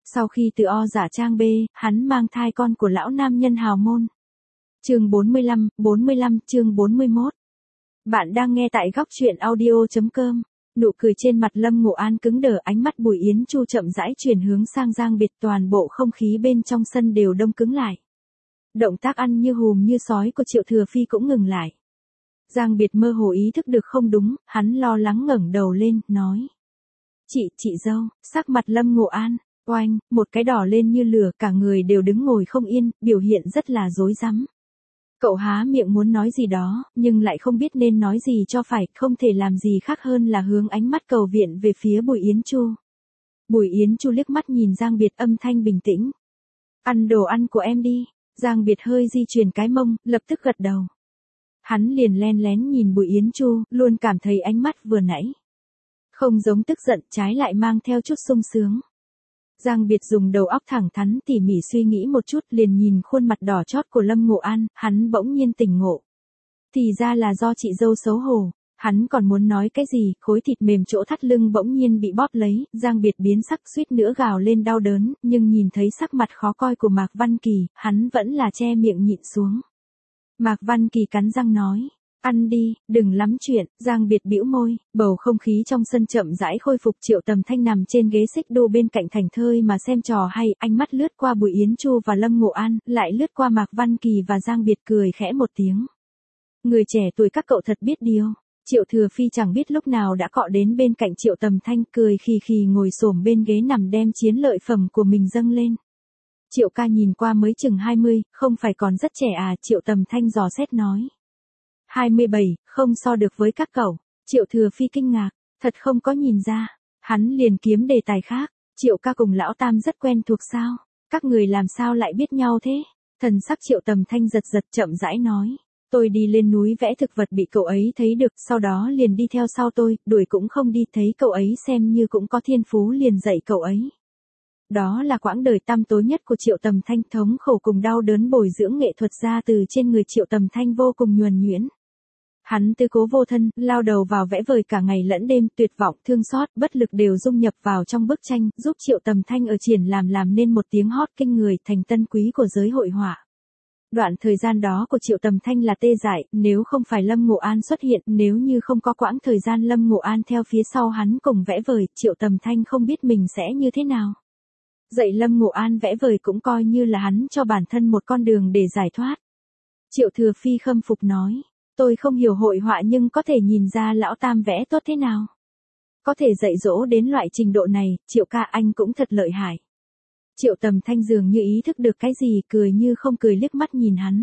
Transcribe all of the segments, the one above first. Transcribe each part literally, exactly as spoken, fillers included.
Sau khi từ O giả trang B, hắn mang thai con của lão nam nhân hào môn. Chương bốn mươi lăm, bốn mươi lăm, chương bốn mươi mốt. Bạn đang nghe tại góc truyện audio chấm com. Nụ cười trên mặt Lâm Ngộ An cứng đờ, ánh mắt Bùi Yến Chu chậm rãi chuyển hướng sang Giang Biệt, toàn bộ không khí bên trong sân đều đông cứng lại. Động tác ăn như hùm như sói của Triệu Thừa Phi cũng ngừng lại. Giang Biệt mơ hồ ý thức được không đúng, hắn lo lắng ngẩng đầu lên, nói. Chị, chị dâu, sắc mặt Lâm Ngộ An, oanh, một cái đỏ lên như lửa, cả người đều đứng ngồi không yên, biểu hiện rất là rối rắm. Cậu há miệng muốn nói gì đó, nhưng lại không biết nên nói gì cho phải, không thể làm gì khác hơn là hướng ánh mắt cầu viện về phía Bùi Yến Chu. Bùi Yến Chu liếc mắt nhìn Giang Biệt, âm thanh bình tĩnh. Ăn đồ ăn của em đi. Giang Biệt hơi di chuyển cái mông, lập tức gật đầu. Hắn liền len lén nhìn Bùi Yến Chu, luôn cảm thấy ánh mắt vừa nãy không giống tức giận, trái lại mang theo chút sung sướng. Giang Biệt dùng đầu óc thẳng thắn tỉ mỉ suy nghĩ một chút, liền nhìn khuôn mặt đỏ chót của Lâm Ngộ An, hắn bỗng nhiên tỉnh ngộ. Thì ra là do chị dâu xấu hổ. Hắn còn muốn nói cái gì, khối thịt mềm chỗ thắt lưng bỗng nhiên bị bóp lấy, Giang Biệt biến sắc suýt nữa gào lên đau đớn, nhưng nhìn thấy sắc mặt khó coi của Mạc Văn Kỳ, hắn vẫn là che miệng nhịn xuống. Mạc Văn Kỳ cắn răng nói. Ăn đi, đừng lắm chuyện. Giang Biệt bĩu môi, bầu không khí trong sân chậm rãi khôi phục. Triệu Tầm Thanh nằm trên ghế xích đu bên cạnh thảnh thơi mà xem trò hay, ánh mắt lướt qua Bùi Yến Chu và Lâm Ngộ An, lại lướt qua Mạc Văn Kỳ và Giang Biệt, cười khẽ một tiếng. Người trẻ tuổi các cậu thật biết điều. Triệu Thừa Phi chẳng biết lúc nào đã cọ đến bên cạnh Triệu Tầm Thanh, cười khì khì ngồi xổm bên ghế nằm đem chiến lợi phẩm của mình dâng lên. Triệu ca nhìn qua mới chừng hai mươi, không phải còn rất trẻ à? Triệu Tầm Thanh dò xét nói. hai mươi bảy, không so được với các cậu. Triệu Thừa Phi kinh ngạc, thật không có nhìn ra. Hắn liền kiếm đề tài khác. Triệu ca cùng lão tam rất quen thuộc sao? Các người làm sao lại biết nhau thế? Thần sắc Triệu Tầm Thanh giật giật, chậm rãi nói. Tôi đi lên núi vẽ thực vật bị cậu ấy thấy được, sau đó liền đi theo sau tôi, đuổi cũng không đi, thấy cậu ấy xem như cũng có thiên phú liền dạy cậu ấy. Đó là quãng đời tăm tối nhất của Triệu Tầm Thanh, thống khổ cùng đau đớn bồi dưỡng nghệ thuật ra từ trên người Triệu Tầm Thanh vô cùng nhuần nhuyễn. Hắn tư cố vô thân, lao đầu vào vẽ vời cả ngày lẫn đêm, tuyệt vọng, thương xót, bất lực đều dung nhập vào trong bức tranh, giúp Triệu Tầm Thanh ở triển làm làm nên một tiếng hót kinh người, thành tân quý của giới hội họa. Đoạn thời gian đó của Triệu Tầm Thanh là tê dại, nếu không phải Lâm Ngộ An xuất hiện, nếu như không có quãng thời gian Lâm Ngộ An theo phía sau hắn cùng vẽ vời, Triệu Tầm Thanh không biết mình sẽ như thế nào. Dạy Lâm Ngộ An vẽ vời cũng coi như là hắn cho bản thân một con đường để giải thoát. Triệu Thừa Phi khâm phục nói. Tôi không hiểu hội họa nhưng có thể nhìn ra lão tam vẽ tốt thế nào. Có thể dạy dỗ đến loại trình độ này, Triệu ca anh cũng thật lợi hại. Triệu Tầm Thanh dường như ý thức được cái gì, cười như không cười liếc mắt nhìn hắn.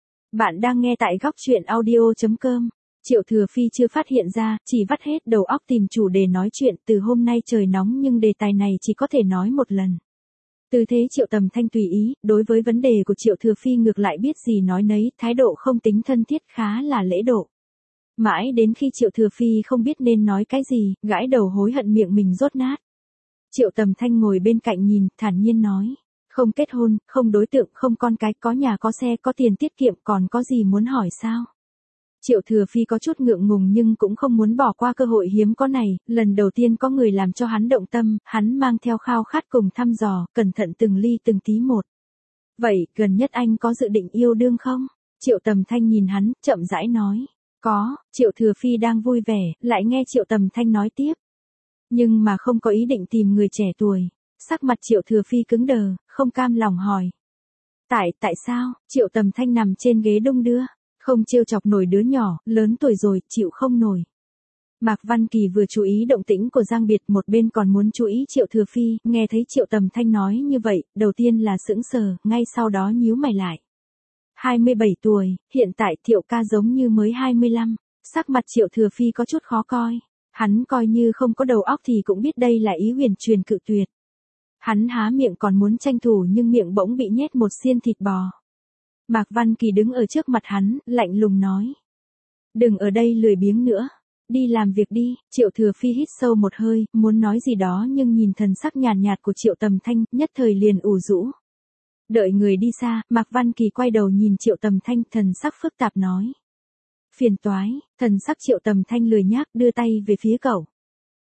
Bạn đang nghe tại góc truyện audio chấm com. Triệu Thừa Phi chưa phát hiện ra, chỉ vắt hết đầu óc tìm chủ đề nói chuyện. Từ hôm nay trời nóng nhưng đề tài này chỉ có thể nói một lần. Từ thế Triệu Tầm Thanh tùy ý, đối với vấn đề của Triệu Thừa Phi ngược lại biết gì nói nấy, thái độ không tính thân thiết, khá là lễ độ. Mãi đến khi Triệu Thừa Phi không biết nên nói cái gì, gãi đầu hối hận miệng mình rốt nát. Triệu Tầm Thanh ngồi bên cạnh nhìn, thản nhiên nói. Không kết hôn, không đối tượng, không con cái, có nhà có xe, có tiền tiết kiệm, còn có gì muốn hỏi sao? Triệu Thừa Phi có chút ngượng ngùng nhưng cũng không muốn bỏ qua cơ hội hiếm có này, lần đầu tiên có người làm cho hắn động tâm, hắn mang theo khao khát cùng thăm dò, cẩn thận từng ly từng tí một. Vậy, gần nhất anh có dự định yêu đương không? Triệu Tầm Thanh nhìn hắn, chậm rãi nói. Có. Triệu Thừa Phi đang vui vẻ, lại nghe Triệu Tầm Thanh nói tiếp. Nhưng mà không có ý định tìm người trẻ tuổi. Sắc mặt Triệu Thừa Phi cứng đờ, không cam lòng hỏi. Tại, tại sao? Triệu Tầm Thanh nằm trên ghế đung đưa. Không trêu chọc nổi đứa nhỏ, lớn tuổi rồi, chịu không nổi. Mạc Văn Kỳ vừa chú ý động tĩnh của Giang Biệt, một bên còn muốn chú ý Triệu Thừa Phi, nghe thấy Triệu Tầm Thanh nói như vậy, đầu tiên là sững sờ, ngay sau đó nhíu mày lại. hai mươi bảy tuổi, hiện tại Thiệu ca giống như mới hai mươi lăm, sắc mặt Triệu Thừa Phi có chút khó coi. Hắn coi như không có đầu óc thì cũng biết đây là ý huyền truyền cự tuyệt. Hắn há miệng còn muốn tranh thủ nhưng miệng bỗng bị nhét một xiên thịt bò. Mạc Văn Kỳ đứng ở trước mặt hắn, lạnh lùng nói. Đừng ở đây lười biếng nữa. Đi làm việc đi. Triệu Thừa Phi hít sâu một hơi, muốn nói gì đó nhưng nhìn thần sắc nhàn nhạt của Triệu Tầm Thanh, nhất thời liền ủ rũ. Đợi người đi xa, Mạc Văn Kỳ quay đầu nhìn Triệu Tầm Thanh, thần sắc phức tạp nói. Phiền toái. Thần sắc Triệu Tầm Thanh lười nhác đưa tay về phía cậu.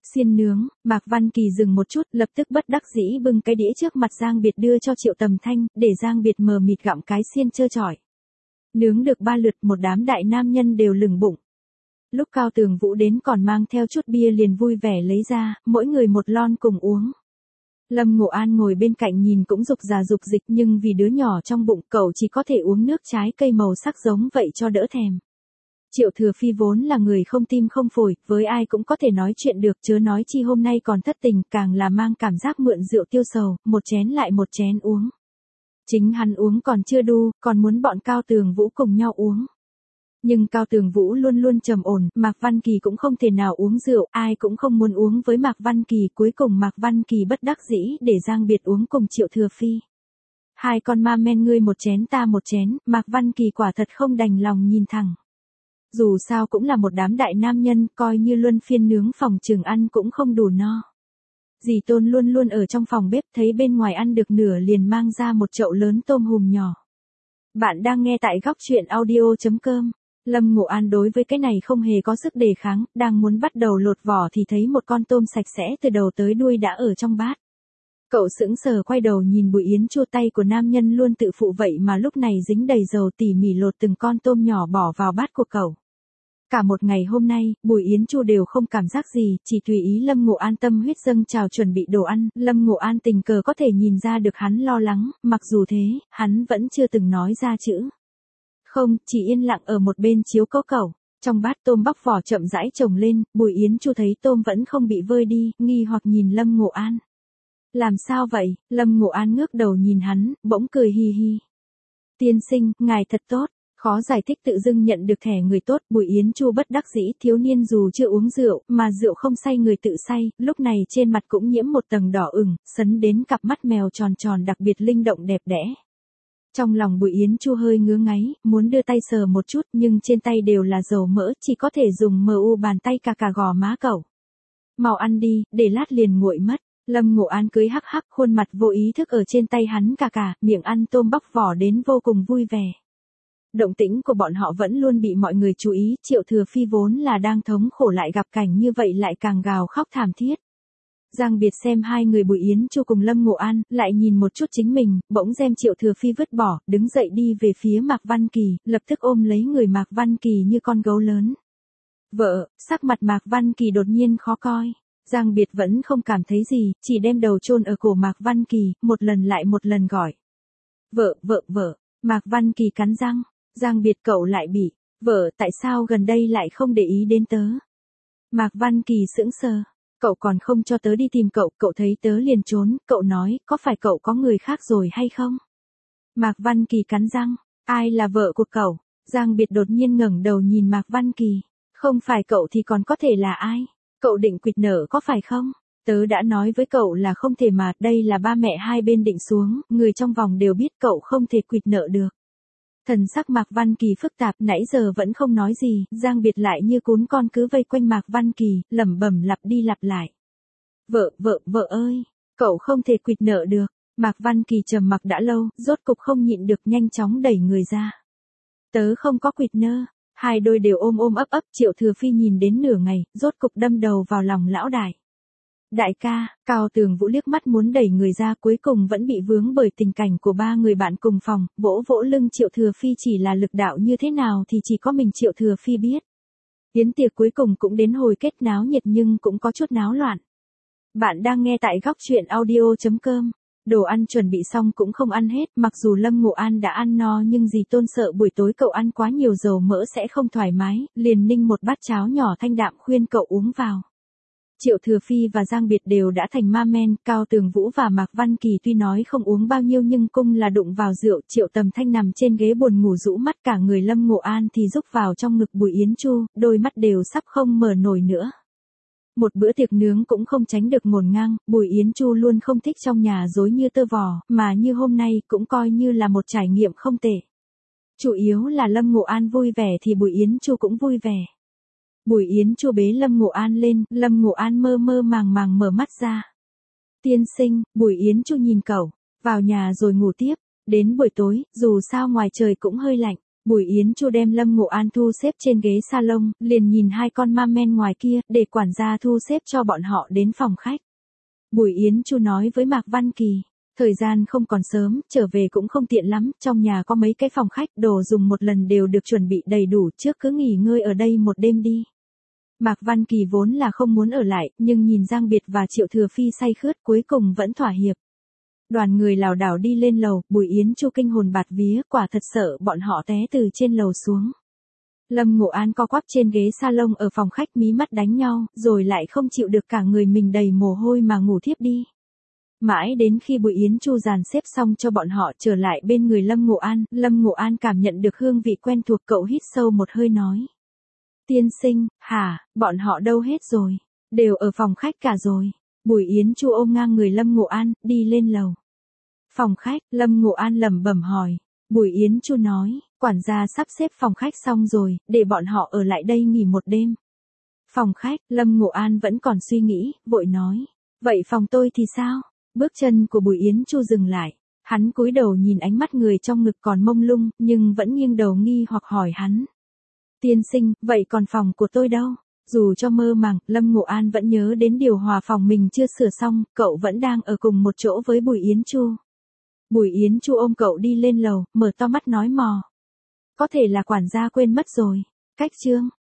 Xiên nướng, Mạc Văn Kỳ dừng một chút, lập tức bất đắc dĩ bưng cái đĩa trước mặt Giang Biệt đưa cho Triệu Tầm Thanh, để Giang Biệt mờ mịt gặm cái xiên trơ trọi. Nướng được ba lượt, một đám đại nam nhân đều lửng bụng. Lúc Cao Tường Vũ đến còn mang theo chút bia liền vui vẻ lấy ra, mỗi người một lon cùng uống. Lâm Ngộ An ngồi bên cạnh nhìn cũng dục già dục dịch, nhưng vì đứa nhỏ trong bụng cậu chỉ có thể uống nước trái cây màu sắc giống vậy cho đỡ thèm. Triệu Thừa Phi vốn là người không tim không phổi, với ai cũng có thể nói chuyện được, chớ nói chi hôm nay còn thất tình, càng là mang cảm giác mượn rượu tiêu sầu, một chén lại một chén uống. Chính hắn uống còn chưa đu, còn muốn bọn Cao Tường Vũ cùng nhau uống. Nhưng Cao Tường Vũ luôn luôn trầm ổn, Mạc Văn Kỳ cũng không thể nào uống rượu, ai cũng không muốn uống với Mạc Văn Kỳ, cuối cùng Mạc Văn Kỳ bất đắc dĩ để Giang Biệt uống cùng Triệu Thừa Phi. Hai con ma men ngươi một chén ta một chén, Mạc Văn Kỳ quả thật không đành lòng nhìn thẳng. Dù sao cũng là một đám đại nam nhân, coi như luân phiên nướng phòng trường ăn cũng không đủ no. Dì Tôn luôn luôn ở trong phòng bếp, thấy bên ngoài ăn được nửa liền mang ra một chậu lớn tôm hùm nhỏ. Bạn đang nghe tại góc truyện audio chấm com. Lâm Ngộ An đối với cái này không hề có sức đề kháng, đang muốn bắt đầu lột vỏ thì thấy một con tôm sạch sẽ từ đầu tới đuôi đã ở trong bát. Cậu sững sờ quay đầu nhìn Bùi Yến Chu, tay của nam nhân luôn tự phụ vậy mà lúc này dính đầy dầu, tỉ mỉ lột từng con tôm nhỏ bỏ vào bát của cậu. Cả một ngày hôm nay, Bùi Yến Chu đều không cảm giác gì, chỉ tùy ý Lâm Ngộ An tâm huyết dâng trào chuẩn bị đồ ăn. Lâm Ngộ An tình cờ có thể nhìn ra được hắn lo lắng, mặc dù thế, hắn vẫn chưa từng nói ra chữ. Không, chỉ yên lặng ở một bên chiếu cố cậu. Trong bát tôm bóc vỏ chậm rãi chồng lên, Bùi Yến Chu thấy tôm vẫn không bị vơi đi, nghi hoặc nhìn Lâm Ngộ An. Làm sao vậy? Lâm Ngộ An ngước đầu nhìn hắn, bỗng cười hi hi. Tiên sinh, ngài thật tốt. Khó giải thích tự dưng nhận được thẻ người tốt, Bùi Yến Chu bất đắc dĩ, thiếu niên dù chưa uống rượu, mà rượu không say người tự say, lúc này trên mặt cũng nhiễm một tầng đỏ ửng, sấn đến cặp mắt mèo tròn tròn đặc biệt linh động đẹp đẽ. Trong lòng Bùi Yến Chu hơi ngứa ngáy, muốn đưa tay sờ một chút, nhưng trên tay đều là dầu mỡ, chỉ có thể dùng mờ u bàn tay cà cà gò má cậu. Mau ăn đi, để lát liền nguội mất. Lâm Ngộ An cười hắc hắc, khuôn mặt vô ý thức ở trên tay hắn cà cà, miệng ăn tôm bóc vỏ đến vô cùng vui vẻ. Động tĩnh của bọn họ vẫn luôn bị mọi người chú ý, Triệu Thừa Phi vốn là đang thống khổ lại gặp cảnh như vậy lại càng gào khóc thảm thiết. Giang Biệt xem hai người Bùi Yến Chu cùng Lâm Ngộ An, lại nhìn một chút chính mình, bỗng đem Triệu Thừa Phi vứt bỏ, đứng dậy đi về phía Mạc Văn Kỳ, lập tức ôm lấy người Mạc Văn Kỳ như con gấu lớn. Vợ, sắc mặt Mạc Văn Kỳ đột nhiên khó coi. Giang Biệt vẫn không cảm thấy gì, chỉ đem đầu chôn ở cổ Mạc Văn Kỳ, một lần lại một lần gọi. Vợ, vợ, vợ, Mạc Văn Kỳ cắn răng. Giang Biệt cậu lại bị, vợ tại sao gần đây lại không để ý đến tớ. Mạc Văn Kỳ sững sờ, cậu còn không cho tớ đi tìm cậu, cậu thấy tớ liền trốn, cậu nói, có phải cậu có người khác rồi hay không? Mạc Văn Kỳ cắn răng, ai là vợ của cậu? Giang Biệt đột nhiên ngẩng đầu nhìn Mạc Văn Kỳ, không phải cậu thì còn có thể là ai? Cậu định quỵt nợ có phải không? Tớ đã nói với cậu là không thể mà, đây là ba mẹ hai bên định xuống, người trong vòng đều biết cậu không thể quỵt nợ được. Thần sắc Mạc Văn Kỳ phức tạp, nãy giờ vẫn không nói gì, Giang Biệt lại như cún con cứ vây quanh Mạc Văn Kỳ, lẩm bẩm lặp đi lặp lại. Vợ, vợ, vợ ơi, cậu không thể quỵt nợ được. Mạc Văn Kỳ trầm mặc đã lâu, rốt cục không nhịn được nhanh chóng đẩy người ra. Tớ không có quỵt nợ. Hai đôi đều ôm ôm ấp ấp, Triệu Thừa Phi nhìn đến nửa ngày, rốt cục đâm đầu vào lòng lão đại. Đại ca, Cao Tường Vũ liếc mắt muốn đẩy người ra, cuối cùng vẫn bị vướng bởi tình cảnh của ba người bạn cùng phòng, vỗ vỗ lưng Triệu Thừa Phi, chỉ là lực đạo như thế nào thì chỉ có mình Triệu Thừa Phi biết. Yến tiệc cuối cùng cũng đến hồi kết, náo nhiệt nhưng cũng có chút náo loạn. Bạn đang nghe tại góc truyện audio chấm com. Đồ ăn chuẩn bị xong cũng không ăn hết, mặc dù Lâm Ngộ An đã ăn no nhưng dì Tôn sợ buổi tối cậu ăn quá nhiều dầu mỡ sẽ không thoải mái, liền ninh một bát cháo nhỏ thanh đạm khuyên cậu uống vào. Triệu Thừa Phi và Giang Biệt đều đã thành ma men, Cao Tường Vũ và Mạc Văn Kỳ tuy nói không uống bao nhiêu nhưng cung là đụng vào rượu. Triệu Tầm Thanh nằm trên ghế buồn ngủ rũ mắt, cả người Lâm Ngộ An thì rúc vào trong ngực Bùi Yến Chu, đôi mắt đều sắp không mở nổi nữa. Một bữa tiệc nướng cũng không tránh được ngổn ngang, Bùi Yến Chu luôn không thích trong nhà rối như tơ vò, mà như hôm nay cũng coi như là một trải nghiệm không tệ. Chủ yếu là Lâm Ngộ An vui vẻ thì Bùi Yến Chu cũng vui vẻ. Bùi Yến Chu bế Lâm Ngộ An lên, Lâm Ngộ An mơ mơ màng màng mở mắt ra. Tiên sinh, Bùi Yến Chu nhìn cậu, vào nhà rồi ngủ tiếp, đến buổi tối, dù sao ngoài trời cũng hơi lạnh. Bùi Yến Chu đem Lâm Ngộ An thu xếp trên ghế salon, liền nhìn hai con ma men ngoài kia, để quản gia thu xếp cho bọn họ đến phòng khách. Bùi Yến Chu nói với Mạc Văn Kỳ, thời gian không còn sớm, trở về cũng không tiện lắm, trong nhà có mấy cái phòng khách, đồ dùng một lần đều được chuẩn bị đầy đủ, trước cứ nghỉ ngơi ở đây một đêm đi. Mạc Văn Kỳ vốn là không muốn ở lại, nhưng nhìn Giang Biệt và Triệu Thừa Phi say khướt cuối cùng vẫn thỏa hiệp. Đoàn người lảo đảo đi lên lầu, Bùi Yến Chu kinh hồn bạt vía, quả thật sợ bọn họ té từ trên lầu xuống. Lâm Ngộ An co quắp trên ghế salon ở phòng khách mí mắt đánh nhau, rồi lại không chịu được cả người mình đầy mồ hôi mà ngủ thiếp đi. Mãi đến khi Bùi Yến Chu dàn xếp xong cho bọn họ trở lại bên người Lâm Ngộ An, Lâm Ngộ An cảm nhận được hương vị quen thuộc, cậu hít sâu một hơi nói. Tiên sinh, hả, bọn họ đâu hết rồi? Đều ở phòng khách cả rồi. Bùi Yến Chu ôm ngang người Lâm Ngộ An, đi lên lầu. Phòng khách, Lâm Ngộ An lẩm bẩm hỏi. Bùi Yến Chu nói, quản gia sắp xếp phòng khách xong rồi, để bọn họ ở lại đây nghỉ một đêm. Phòng khách, Lâm Ngộ An vẫn còn suy nghĩ, vội nói. Vậy phòng tôi thì sao? Bước chân của Bùi Yến Chu dừng lại. Hắn cúi đầu nhìn ánh mắt người trong ngực còn mông lung, nhưng vẫn nghiêng đầu nghi hoặc hỏi hắn. Tiên sinh, vậy còn phòng của tôi đâu? Dù cho mơ màng, Lâm Ngộ An vẫn nhớ đến điều hòa phòng mình chưa sửa xong, cậu vẫn đang ở cùng một chỗ với Bùi Yến Chu. Bùi Yến Chu ôm cậu đi lên lầu, mở to mắt nói mò. Có thể là quản gia quên mất rồi. Cách chương